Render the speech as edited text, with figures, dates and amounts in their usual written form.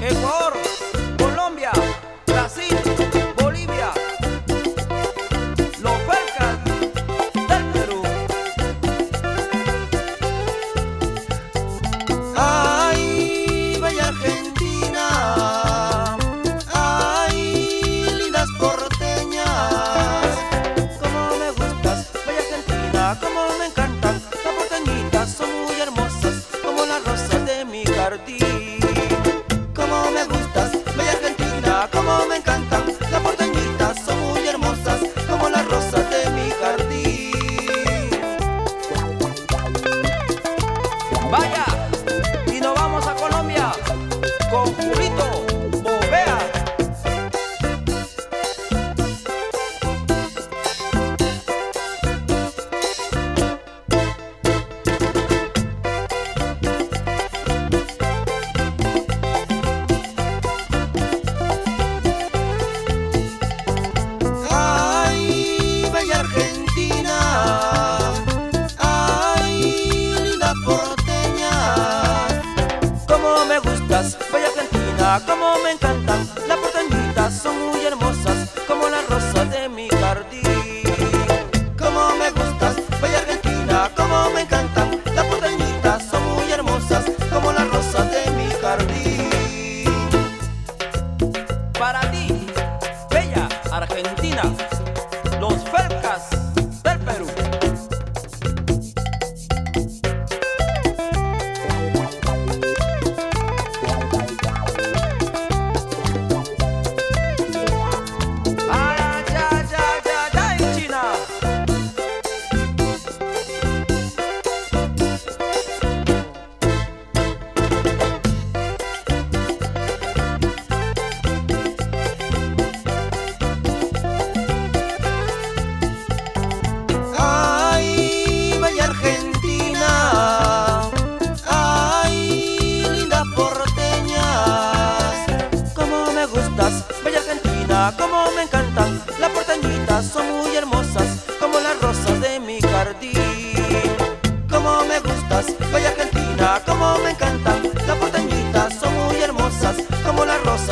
Ecuador, Colombia, Brasil, Bolivia, los Falcas del Perú. Ay, bella Argentina, ay, lindas porteñas, cómo me gustas, bella Argentina, cómo me encantan, las porteñitas son muy hermosas, como las rosas de mi jardín. Cómo me gustas, bella Argentina, cómo me encantan, las porteñitas son muy hermosas, como las rosas de mi jardín. Vaya, y nos vamos a Colombia con Julito Bovea. Ay, bella Argentina, ay, linda porteña, cómo me gustas, bella Argentina, cómo me encantan, las porteñitas son muy hermosas, como las rosas de mi jardín. Cómo me gustas, bella Argentina, cómo me encantan, las porteñitas son muy hermosas, como las rosas de mi jardín. Para ti, bella Argentina, los Falcas del Perú. Ay, ay, ay, ay, ay, China. Ay, bella Argentina, ay, lindas porteñas, cómo me gustas, bella Argentina, cómo me encantan, las porteñitas son muy hermosas, como las rosas de mi jardín. Cómo me gustas, bella Argentina, cómo me encantan, las porteñitas son muy hermosas, como las rosas